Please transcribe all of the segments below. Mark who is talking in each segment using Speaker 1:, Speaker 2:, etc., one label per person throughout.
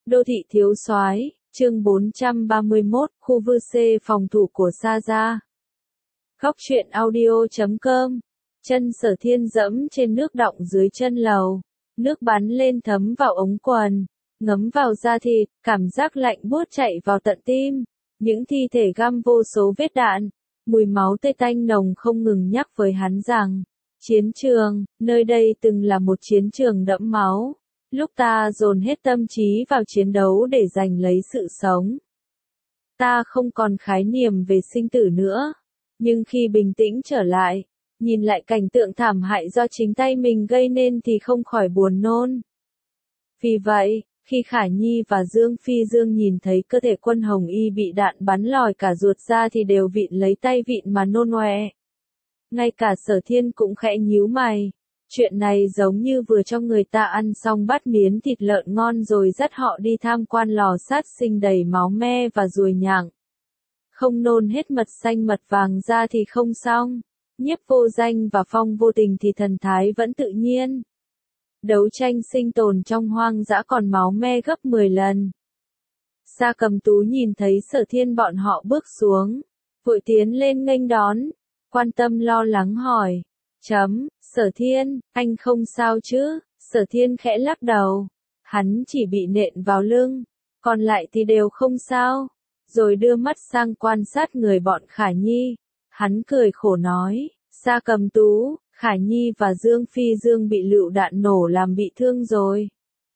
Speaker 1: Đô thị thiếu soái, chương 431, khu vư C phòng thủ của Sa Gia. Góc truyện audio.com. Chân Sở Thiên dẫm trên nước đọng dưới chân lầu, nước bắn lên thấm vào ống quần, ngấm vào da thịt, cảm giác lạnh buốt chạy vào tận tim. Những thi thể găm vô số vết đạn, mùi máu tươi tanh nồng không ngừng nhắc với hắn rằng, chiến trường, nơi đây từng là một chiến trường đẫm máu. Lúc ta dồn hết tâm trí vào chiến đấu để giành lấy sự sống. Ta không còn khái niệm về sinh tử nữa. Nhưng khi bình tĩnh trở lại, nhìn lại cảnh tượng thảm hại do chính tay mình gây nên thì không khỏi buồn nôn. Vì vậy, khi Khả Nhi và Dương Phi Dương nhìn thấy cơ thể Quân Hồng Y bị đạn bắn lòi cả ruột ra thì đều vịn lấy tay vịn mà nôn ọe. Ngay cả Sở Thiên cũng khẽ nhíu mày. Chuyện này giống như vừa cho người ta ăn xong bát miến thịt lợn ngon rồi dắt họ đi tham quan lò sát sinh đầy máu me và ruồi nhặng. Không nôn hết mật xanh mật vàng ra thì không xong. Nhiếp Vô Danh và Phong Vô Tình thì thần thái vẫn tự nhiên. Đấu tranh sinh tồn trong hoang dã còn máu me gấp 10 lần. Sa Cầm Tú nhìn thấy Sở Thiên bọn họ bước xuống, vội tiến lên nghênh đón, quan tâm lo lắng hỏi. Sở Thiên, anh không sao chứ? Sở Thiên khẽ lắc đầu. Hắn chỉ bị nện vào lưng, còn lại thì đều không sao. Rồi đưa mắt sang quan sát người bọn Khả Nhi. Hắn cười khổ nói, Sa Cầm Tú, Khả Nhi và Dương Phi Dương bị lựu đạn nổ làm bị thương rồi.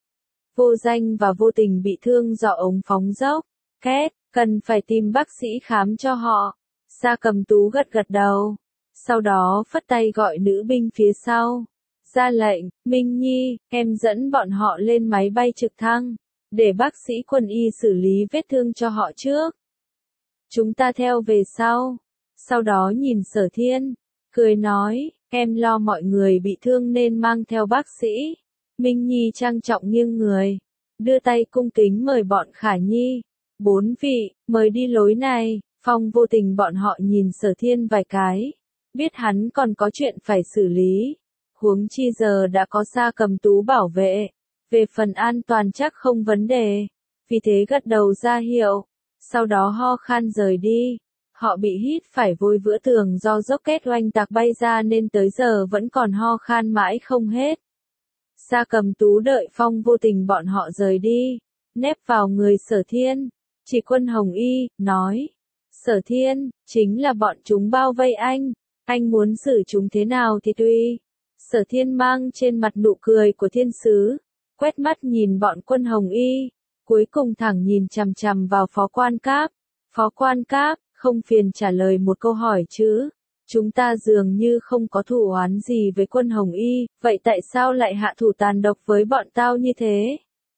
Speaker 1: Vô Danh và Vô Tình bị thương do ống phóng dốc. Két, cần phải tìm bác sĩ khám cho họ. Sa Cầm Tú gật gật đầu. Sau đó phất tay gọi nữ binh phía sau. Ra lệnh, Minh Nhi, em dẫn bọn họ lên máy bay trực thăng, để bác sĩ quân y xử lý vết thương cho họ trước. Chúng ta theo về sau. Sau đó nhìn Sở Thiên, cười nói, em lo mọi người bị thương nên mang theo bác sĩ. Minh Nhi trang trọng nghiêng người, đưa tay cung kính mời bọn Khả Nhi. 4 vị, mời đi lối này. Phong Vô Tình bọn họ nhìn Sở Thiên vài cái. Biết hắn còn có chuyện phải xử lý. Huống chi giờ đã có Sa Cầm Tú bảo vệ. Về phần an toàn chắc không vấn đề. Vì thế gật đầu ra hiệu. Sau đó ho khan rời đi. Họ bị hít phải vôi vữa tường do rocket oanh tạc bay ra nên tới giờ vẫn còn ho khan mãi không hết. Sa Cầm Tú đợi Phong Vô Tình bọn họ rời đi. Nép vào người Sở Thiên. Chỉ Quân Hồng Y, nói. Sở Thiên, chính là bọn chúng bao vây anh. Anh muốn xử chúng thế nào thì tùy. Sở Thiên mang trên mặt nụ cười của thiên sứ, quét mắt nhìn bọn Quân Hồng Y, cuối cùng thẳng nhìn chằm chằm vào Phó Quan Cáp. Phó Quan Cáp, không phiền trả lời một câu hỏi chứ? Chúng ta dường như không có thù oán gì với Quân Hồng Y, vậy tại sao lại hạ thủ tàn độc với bọn tao như thế?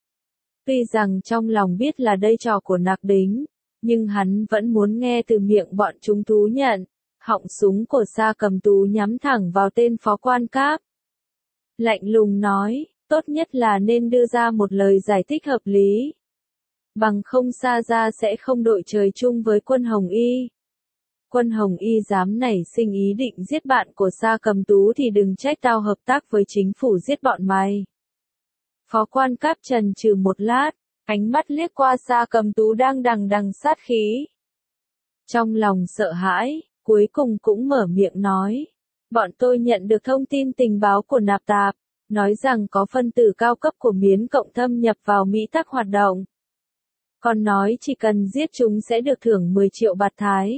Speaker 1: Tuy rằng trong lòng biết là đây trò của Nạc Đính, nhưng hắn vẫn muốn nghe từ miệng bọn chúng thú nhận. Họng súng của Sa Cầm Tú nhắm thẳng vào tên Phó Quan Cáp. Lạnh lùng nói, tốt nhất là nên đưa ra một lời giải thích hợp lý. Bằng không Sa Gia sẽ không đội trời chung với Quân Hồng Y. Quân Hồng Y dám nảy sinh ý định giết bạn của Sa Cầm Tú thì đừng trách tao hợp tác với chính phủ giết bọn mày. Phó Quan Cáp chần chừ một lát, ánh mắt liếc qua Sa Cầm Tú đang đằng đằng sát khí. Trong lòng sợ hãi. Cuối cùng cũng mở miệng nói. Bọn tôi nhận được thông tin tình báo của Nạp Tạp, nói rằng có phân tử cao cấp của Miến Cộng thâm nhập vào Mỹ Tắc hoạt động. Còn nói chỉ cần giết chúng sẽ được thưởng 10 triệu bạt thái.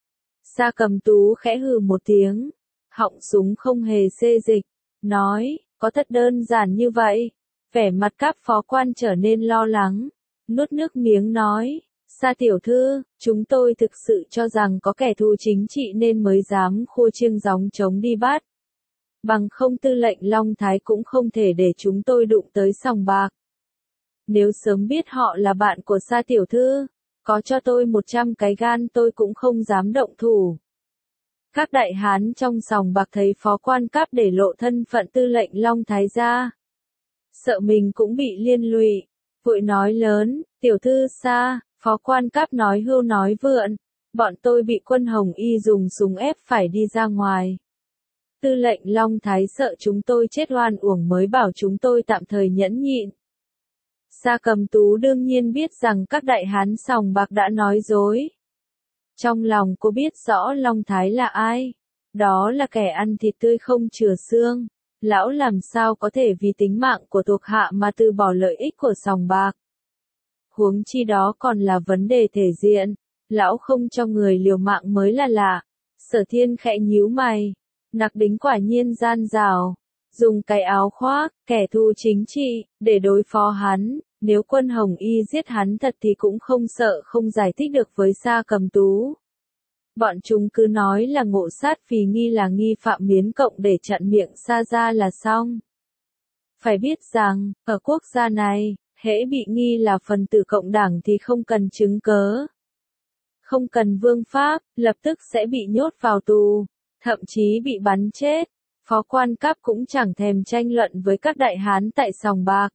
Speaker 1: Sa Cầm Tú khẽ hừ một tiếng, họng súng không hề xê dịch, nói, có thật đơn giản như vậy. Vẻ mặt các phó quan trở nên lo lắng, nuốt nước miếng nói. Sa tiểu thư, chúng tôi thực sự cho rằng có kẻ thù chính trị nên mới dám khua chiêng gióng trống đi bắt. Bằng không tư lệnh Long Thái cũng không thể để chúng tôi đụng tới sòng bạc. Nếu sớm biết họ là bạn của Sa tiểu thư, có cho tôi 100 cái gan tôi cũng không dám động thủ. Các đại hán trong sòng bạc thấy Phó Quan Cáp để lộ thân phận tư lệnh Long Thái ra. Sợ mình cũng bị liên lụy, vội nói lớn, tiểu thư Sa. Phó Quan Cáp nói hưu nói vượn, bọn tôi bị Quân Hồng Y dùng súng ép phải đi ra ngoài. Tư lệnh Long Thái sợ chúng tôi chết oan uổng mới bảo chúng tôi tạm thời nhẫn nhịn. Sa Cầm Tú đương nhiên biết rằng các đại hán sòng bạc đã nói dối. Trong lòng cô biết rõ Long Thái là ai. Đó là kẻ ăn thịt tươi không chừa xương. Lão làm sao có thể vì tính mạng của thuộc hạ mà từ bỏ lợi ích của sòng bạc. Huống chi đó còn là vấn đề thể diện. Lão không cho người liều mạng mới là lạ. Sở Thiên khẽ nhíu mày. Nặc Đính quả nhiên gian dảo. Dùng cái áo khoác, kẻ thù chính trị, để đối phó hắn. Nếu Quân Hồng Y giết hắn thật thì cũng không sợ không giải thích được với Sa Cầm Tú. Bọn chúng cứ nói là ngộ sát vì nghi là nghi phạm miến cộng để chặn miệng Sa gia là xong. Phải biết rằng, ở quốc gia này, hễ bị nghi là phần tử cộng đảng thì không cần chứng cớ. Không cần vương pháp, lập tức sẽ bị nhốt vào tù, thậm chí bị bắn chết. Phó Quan Cáp cũng chẳng thèm tranh luận với các đại hán tại sòng bạc.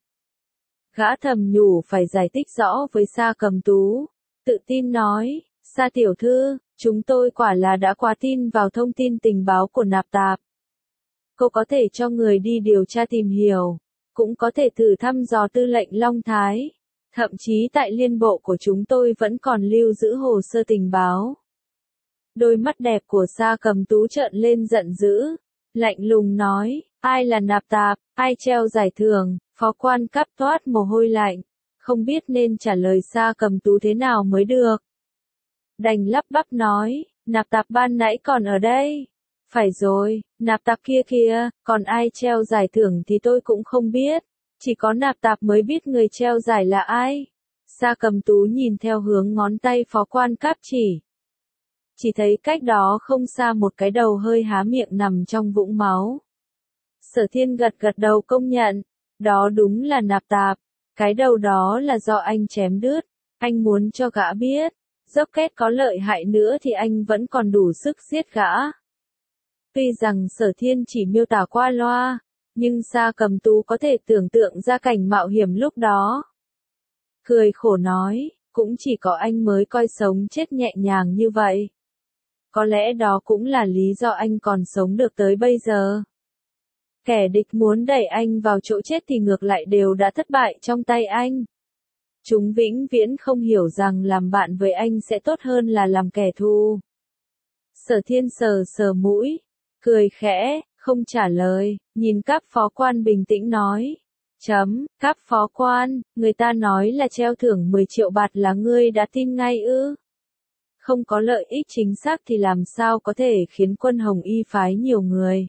Speaker 1: Gã thầm nhủ phải giải thích rõ với Sa Cầm Tú, tự tin nói, Sa tiểu thư, chúng tôi quả là đã quá tin vào thông tin tình báo của Nạp Tạp. Cô có thể cho người đi điều tra tìm hiểu, cũng có thể thử thăm dò tư lệnh Long Thái, thậm chí tại liên bộ của chúng tôi vẫn còn lưu giữ hồ sơ tình báo. Đôi mắt đẹp của Sa Cầm Tú trợn lên giận dữ, lạnh lùng nói, ai là Nạp Tạp, ai treo giải thưởng. Phó Quan Cáp toát mồ hôi lạnh, không biết nên trả lời Sa Cầm Tú thế nào mới được. Đành lắp bắp nói, Nạp Tạp ban nãy còn ở đây. Phải rồi, Nạp Tạp kia kìa, còn ai treo giải thưởng thì tôi cũng không biết. Chỉ có Nạp Tạp mới biết người treo giải là ai. Sa Cầm Tú nhìn theo hướng ngón tay Phó Quan Cáp chỉ. Chỉ thấy cách đó không xa một cái đầu hơi há miệng nằm trong vũng máu. Sở Thiên gật gật đầu công nhận. Đó đúng là Nạp Tạp, cái đầu đó là do anh chém đứt, anh muốn cho gã biết, dốc kết có lợi hại nữa thì anh vẫn còn đủ sức giết gã. Tuy rằng Sở Thiên chỉ miêu tả qua loa, nhưng Sa Cầm Tú có thể tưởng tượng ra cảnh mạo hiểm lúc đó. Cười khổ nói, cũng chỉ có anh mới coi sống chết nhẹ nhàng như vậy. Có lẽ đó cũng là lý do anh còn sống được tới bây giờ. Kẻ địch muốn đẩy anh vào chỗ chết thì ngược lại đều đã thất bại trong tay anh. Chúng vĩnh viễn không hiểu rằng làm bạn với anh sẽ tốt hơn là làm kẻ thù. Sở Thiên sờ sờ mũi, cười khẽ, không trả lời, nhìn Cáp Phó Quan bình tĩnh nói. Cáp Phó Quan, người ta nói là treo thưởng 10 triệu bạt là ngươi đã tin ngay ư? Không có lợi ích chính xác thì làm sao có thể khiến Quân Hồng Y phái nhiều người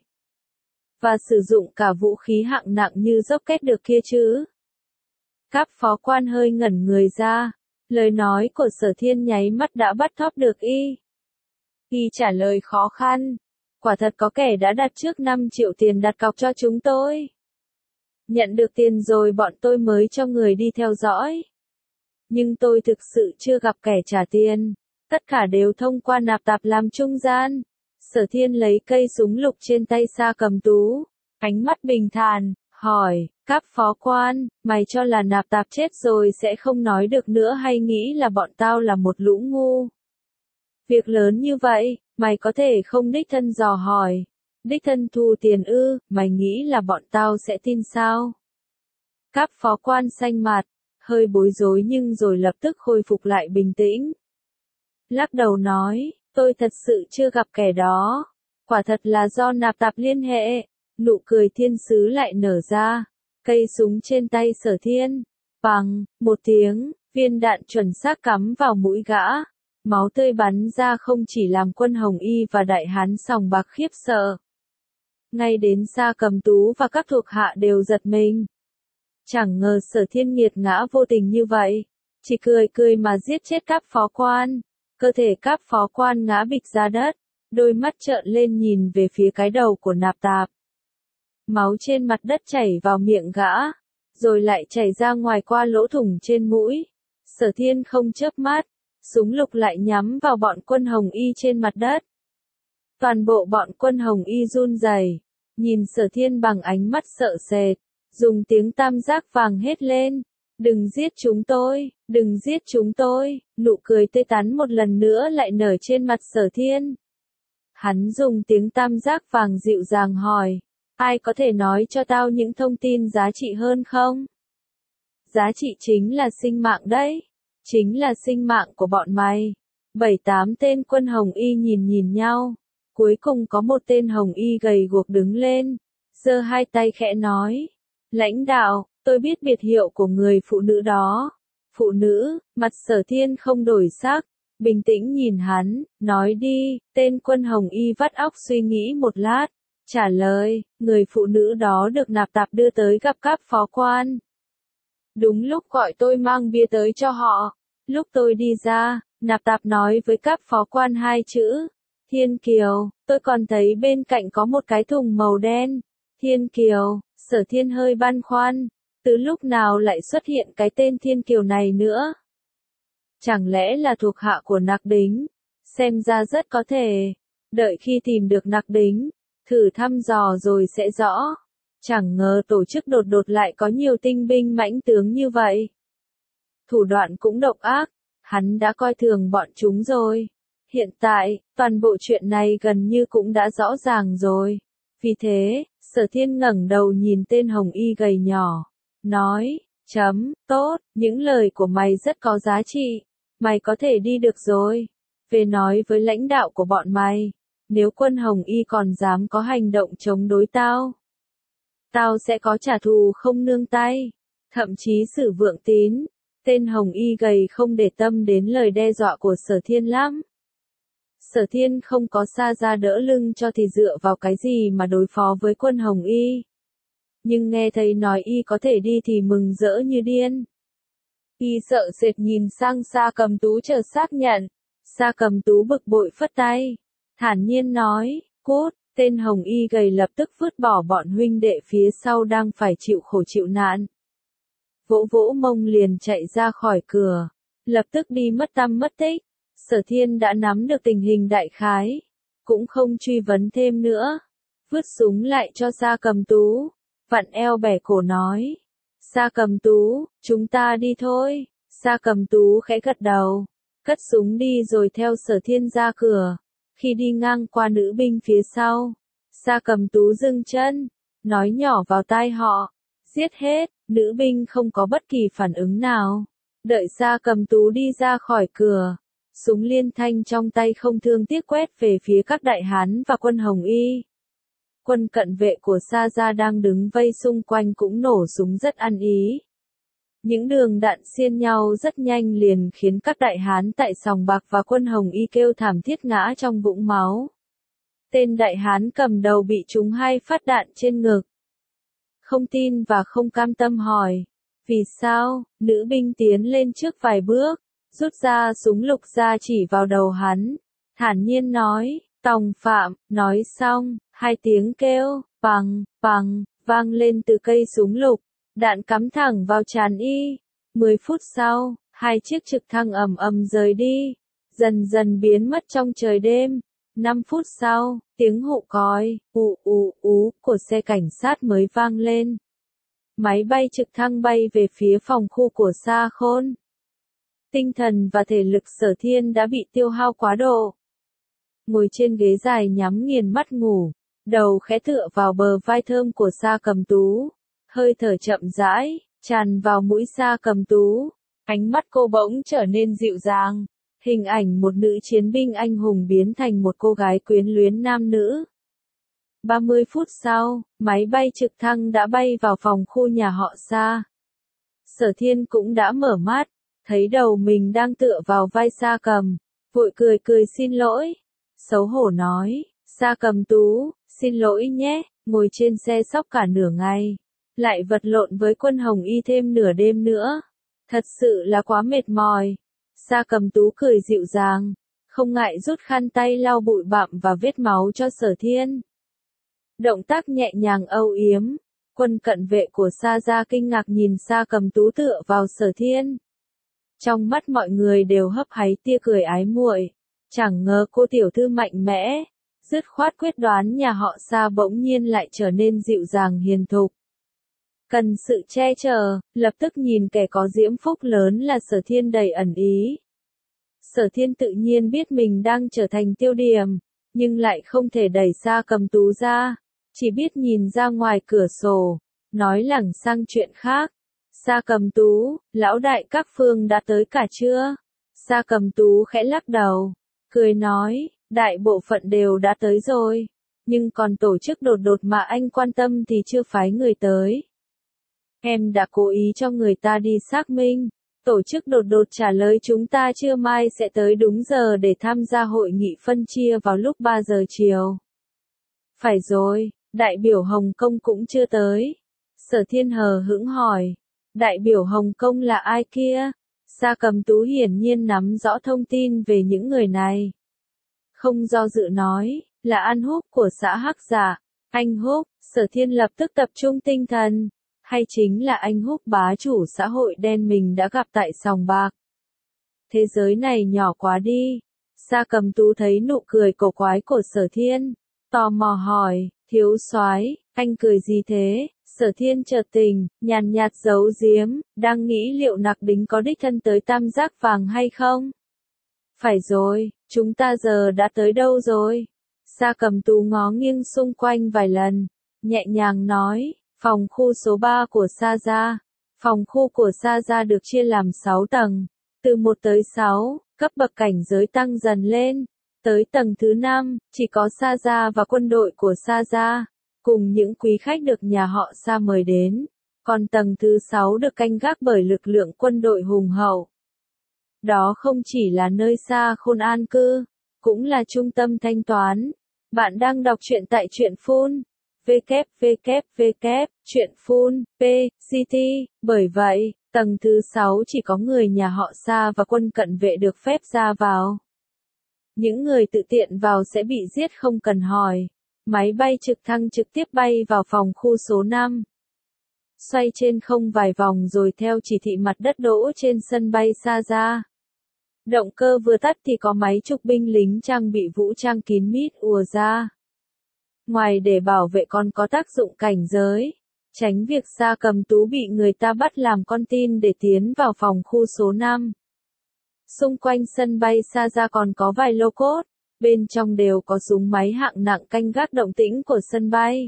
Speaker 1: và sử dụng cả vũ khí hạng nặng như dốc kết được kia chứ? Cáp Phó Quan hơi ngẩn người ra, lời nói của Sở Thiên nháy mắt đã bắt thóp được y. Y trả lời khó khăn, quả thật có kẻ đã đặt trước 5 triệu tiền đặt cọc cho chúng tôi. Nhận được tiền rồi bọn tôi mới cho người đi theo dõi. Nhưng tôi thực sự chưa gặp kẻ trả tiền, tất cả đều thông qua Nạp Tạp làm trung gian. Sở Thiên lấy cây súng lục trên tay Sa Cầm Tú, ánh mắt bình thản, hỏi, Cáp Phó Quan, mày cho là Nạp Tạp chết rồi sẽ không nói được nữa hay nghĩ là bọn tao là một lũ ngu? Việc lớn như vậy, mày có thể không đích thân dò hỏi, đích thân thu tiền ư, mày nghĩ là bọn tao sẽ tin sao? Cáp Phó Quan xanh mặt, hơi bối rối nhưng rồi lập tức khôi phục lại bình tĩnh. Lắc đầu nói, tôi thật sự chưa gặp kẻ đó. Quả thật là do Nạp Tạp liên hệ. Nụ cười thiên sứ lại nở ra. Cây súng trên tay Sở Thiên. Bằng, một tiếng, viên đạn chuẩn xác cắm vào mũi gã. Máu tươi bắn ra không chỉ làm Quân Hồng Y và đại hán sòng bạc khiếp sợ. Ngay đến Sa Cầm Tú và các thuộc hạ đều giật mình. Chẳng ngờ Sở Thiên nghiệt ngã vô tình như vậy. Chỉ cười cười mà giết chết Cáp Phó Quan. Cơ thể Cáp Phó Quan ngã bịch ra đất, đôi mắt trợn lên nhìn về phía cái đầu của Nạp Tạp. Máu trên mặt đất chảy vào miệng gã, rồi lại chảy ra ngoài qua lỗ thủng trên mũi. Sở Thiên không chớp mắt, súng lục lại nhắm vào bọn Quân Hồng Y trên mặt đất. Toàn bộ bọn Quân Hồng Y run rẩy, nhìn Sở Thiên bằng ánh mắt sợ sệt, dùng tiếng tam giác vàng hét lên. Đừng giết chúng tôi, đừng giết chúng tôi, nụ cười tươi tắn một lần nữa lại nở trên mặt Sở Thiên. Hắn dùng tiếng tam giác vàng dịu dàng hỏi, ai có thể nói cho tao những thông tin giá trị hơn không? giá trị chính là sinh mạng đấy. Chính là sinh mạng của bọn mày. 7-8 tên quân Hồng Y nhìn nhau. Cuối cùng có một tên Hồng Y gầy guộc đứng lên, giơ hai tay khẽ nói. Lãnh đạo, tôi biết biệt hiệu của người phụ nữ đó. Phụ nữ, mặt Sở Thiên không đổi sắc, bình tĩnh nhìn hắn, nói đi. Tên quân Hồng Y vắt óc suy nghĩ một lát, trả lời, người phụ nữ đó được Nạp Tạp đưa tới gặp các phó quan. Đúng lúc gọi tôi mang bia tới cho họ. Lúc tôi đi ra, Nạp Tạp nói với các phó quan hai chữ, Thiên Kiều. Tôi còn thấy bên cạnh có một cái thùng màu đen. Thiên Kiều. Sở Thiên hơi băn khoăn, từ lúc nào lại xuất hiện cái tên Thiên Kiều này nữa? Chẳng lẽ là thuộc hạ của Nặc Đính? Xem ra rất có thể. Đợi khi tìm được Nặc Đính, thử thăm dò rồi sẽ rõ. Chẳng ngờ tổ chức đột đột lại có nhiều tinh binh mãnh tướng như vậy. Thủ đoạn cũng độc ác, hắn đã coi thường bọn chúng rồi. Hiện tại, toàn bộ chuyện này gần như cũng đã rõ ràng rồi. Vì thế, Sở Thiên ngẩng đầu nhìn tên Hồng Y gầy nhỏ, nói, tốt, những lời của mày rất có giá trị, mày có thể đi được rồi. Về nói với lãnh đạo của bọn mày, nếu quân Hồng Y còn dám có hành động chống đối tao, tao sẽ có trả thù không nương tay, thậm chí xử vượng tín. Tên Hồng Y gầy không để tâm đến lời đe dọa của Sở Thiên lắm. Sở Thiên không có Sa Gia đỡ lưng cho thì dựa vào cái gì mà đối phó với quân Hồng Y. Nhưng nghe thấy nói y có thể đi thì mừng rỡ như điên. Y sợ sệt nhìn sang Sa Cầm Tú chờ xác nhận. Sa Cầm Tú bực bội phất tay, thản nhiên nói, cút. Tên Hồng Y gầy lập tức vứt bỏ bọn huynh đệ phía sau đang phải chịu khổ chịu nạn. Vỗ vỗ mông liền chạy ra khỏi cửa, lập tức đi mất tăm mất tích. Sở Thiên đã nắm được tình hình đại khái, cũng không truy vấn thêm nữa, vứt súng lại cho Sa Cầm Tú, vặn eo bẻ cổ nói, Sa Cầm Tú, chúng ta đi thôi. Sa Cầm Tú khẽ gật đầu, cất súng đi rồi theo Sở Thiên ra cửa. Khi đi ngang qua nữ binh phía sau, Sa Cầm Tú dừng chân, nói nhỏ vào tai họ, giết hết. Nữ binh không có bất kỳ phản ứng nào. Đợi Sa Cầm Tú đi ra khỏi cửa, súng liên thanh trong tay không thương tiếc quét về phía các đại hán và quân Hồng Y. Quân cận vệ của Sa Gia đang đứng vây xung quanh cũng nổ súng rất ăn ý. Những đường đạn xiên nhau rất nhanh liền khiến các đại hán tại sòng bạc và quân Hồng Y kêu thảm thiết ngã trong vũng máu. Tên đại hán cầm đầu bị trúng 2 phát đạn trên ngực. Không tin và không cam tâm hỏi, vì sao? Nữ binh tiến lên trước vài bước, rút ra súng lục ra chỉ vào đầu hắn, thản nhiên nói, tòng phạm. Nói xong, 2 tiếng kêu, bằng, vang lên từ cây súng lục, đạn cắm thẳng vào trán y. 10 phút sau, 2 chiếc trực thăng ầm ầm rời đi, dần dần biến mất trong trời đêm. 5 phút sau, tiếng hụ còi, của xe cảnh sát mới vang lên. Máy bay trực thăng bay về phía phòng khu của Sa Khôn. Tinh thần và thể lực Sở Thiên đã bị tiêu hao quá độ. Ngồi trên ghế dài nhắm nghiền mắt ngủ, đầu khẽ tựa vào bờ vai thơm của Sa Cầm Tú. Hơi thở chậm rãi, tràn vào mũi Sa Cầm Tú. Ánh mắt cô bỗng trở nên dịu dàng. Hình ảnh một nữ chiến binh anh hùng biến thành một cô gái quyến luyến nam nữ. 30 phút sau, máy bay trực thăng đã bay vào phòng khu nhà họ Sa. Sở Thiên cũng đã mở mắt, thấy đầu mình đang tựa vào vai Sa Cầm, vội cười xin lỗi. Xấu hổ nói, Sa Cầm Tú, xin lỗi nhé, ngồi trên xe sóc cả nửa ngày, lại vật lộn với quân Hồng Y thêm nửa đêm nữa. Thật sự là quá mệt mỏi. Sa Cầm Tú cười dịu dàng, không ngại rút khăn tay lau bụi bặm và vết máu cho Sở Thiên. Động tác nhẹ nhàng âu yếm, quân cận vệ của Sa Gia kinh ngạc nhìn Sa Cầm Tú tựa vào Sở Thiên. Trong mắt mọi người đều hấp háy tia cười ái muội, chẳng ngờ cô tiểu thư mạnh mẽ, dứt khoát quyết đoán nhà họ Sa bỗng nhiên lại trở nên dịu dàng hiền thục. Cần sự che chở, lập tức nhìn kẻ có diễm phúc lớn là Sở Thiên đầy ẩn ý. Sở Thiên tự nhiên biết mình đang trở thành tiêu điểm, nhưng lại không thể đẩy Sa Cầm Tú ra, chỉ biết nhìn ra ngoài cửa sổ, nói lảng sang chuyện khác. Sa Cầm Tú, lão đại các phương đã tới cả chưa? Sa Cầm Tú khẽ lắc đầu, cười nói, đại bộ phận đều đã tới rồi, nhưng còn tổ chức đột đột mà anh quan tâm thì chưa phái người tới. Em đã cố ý cho người ta đi xác minh, tổ chức đột đột trả lời chúng ta trưa mai sẽ tới đúng giờ để tham gia hội nghị phân chia vào lúc 3 giờ chiều. Phải rồi, đại biểu Hồng Kông cũng chưa tới. Sở Thiên hờ hững hỏi, đại biểu Hồng Kông là ai kia? Sa Cầm Tú hiển nhiên nắm rõ thông tin về những người này. Không do dự nói, là An Húc của xã Hắc Giả. Anh Húc, Sở Thiên lập tức tập trung tinh thần. Hay chính là anh Húc bá chủ xã hội đen mình đã gặp tại sòng bạc. Thế giới này nhỏ quá đi. Sa Cầm Tú thấy nụ cười cổ quái của Sở Thiên, tò mò hỏi, thiếu soái, anh cười gì thế? Sở Thiên chợt tỉnh, nhàn nhạt giấu giếm, đang nghĩ liệu Nặc Đính có đích thân tới Tam Giác Vàng hay không? Phải rồi, chúng ta giờ đã tới đâu rồi? Sa Cầm Tú ngó nghiêng xung quanh vài lần, nhẹ nhàng nói, phòng khu số 3 của Sa Gia. Phòng khu của Sa Gia được chia làm 6 tầng, từ 1 tới 6, cấp bậc cảnh giới tăng dần lên. Tới tầng thứ 5, chỉ có Sa Gia và quân đội của Sa Gia, cùng những quý khách được nhà họ Sa mời đến. Còn tầng thứ 6 được canh gác bởi lực lượng quân đội hùng hậu. Đó không chỉ là nơi Sa Khôn an cư, cũng là trung tâm thanh toán. Bạn đang đọc truyện tại Truyện.phun, www.truyện.phun, p-ct, bởi vậy, tầng thứ 6 chỉ có người nhà họ Sa và quân cận vệ được phép ra vào. Những người tự tiện vào sẽ bị giết không cần hỏi. Máy bay trực thăng trực tiếp bay vào phòng khu số 5. Xoay trên không vài vòng rồi theo chỉ thị mặt đất đỗ trên sân bay Sa Gia. Động cơ vừa tắt thì có mấy chục binh lính trang bị vũ trang kín mít ùa ra. Ngoài để bảo vệ còn có tác dụng cảnh giới, tránh việc Sa Cầm Tú bị người ta bắt làm con tin để tiến vào phòng khu số 5. Xung quanh sân bay Sa Gia còn có vài lô cốt, bên trong đều có súng máy hạng nặng canh gác động tĩnh của sân bay.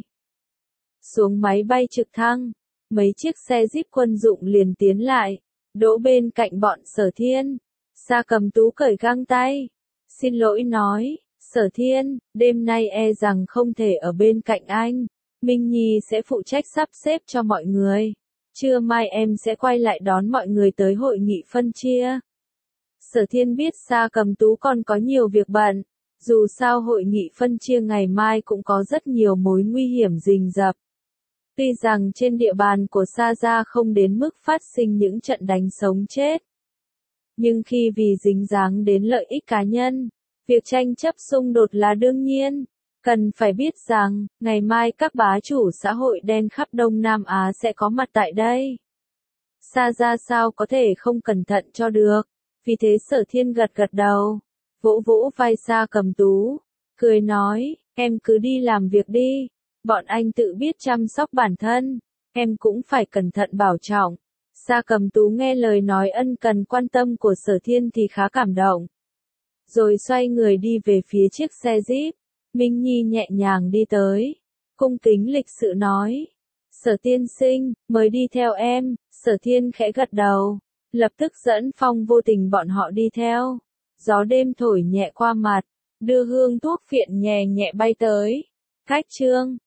Speaker 1: Xuống máy bay trực thăng, mấy chiếc xe jeep quân dụng liền tiến lại, đỗ bên cạnh bọn Sở Thiên. Sa Cầm Tú cởi găng tay, xin lỗi nói, Sở Thiên, đêm nay e rằng không thể ở bên cạnh anh, Minh Nhi sẽ phụ trách sắp xếp cho mọi người. Trưa mai em sẽ quay lại đón mọi người tới hội nghị phân chia. Sở Thiên biết Sa Cầm Tú còn có nhiều việc bận, dù sao hội nghị phân chia ngày mai cũng có rất nhiều mối nguy hiểm rình rập. Tuy rằng trên địa bàn của Sa Gia không đến mức phát sinh những trận đánh sống chết, nhưng khi vì dính dáng đến lợi ích cá nhân, việc tranh chấp xung đột là đương nhiên. Cần phải biết rằng, ngày mai các bá chủ xã hội đen khắp Đông Nam Á sẽ có mặt tại đây. Sa Gia sao có thể không cẩn thận cho được, vì thế Sở Thiên gật gật đầu, vỗ vỗ vai Sa Cầm Tú, cười nói, em cứ đi làm việc đi, bọn anh tự biết chăm sóc bản thân, em cũng phải cẩn thận bảo trọng. Sa Cầm Tú nghe lời nói ân cần quan tâm của Sở Thiên thì khá cảm động. Rồi xoay người đi về phía chiếc xe jeep, Minh Nhi nhẹ nhàng đi tới, cung kính lịch sự nói, Sở tiên sinh, mời đi theo em. Sở Thiên khẽ gật đầu, lập tức dẫn Phong Vô Tình bọn họ đi theo. Gió đêm thổi nhẹ qua mặt, đưa hương thuốc phiện nhẹ nhẹ bay tới. Khách trương.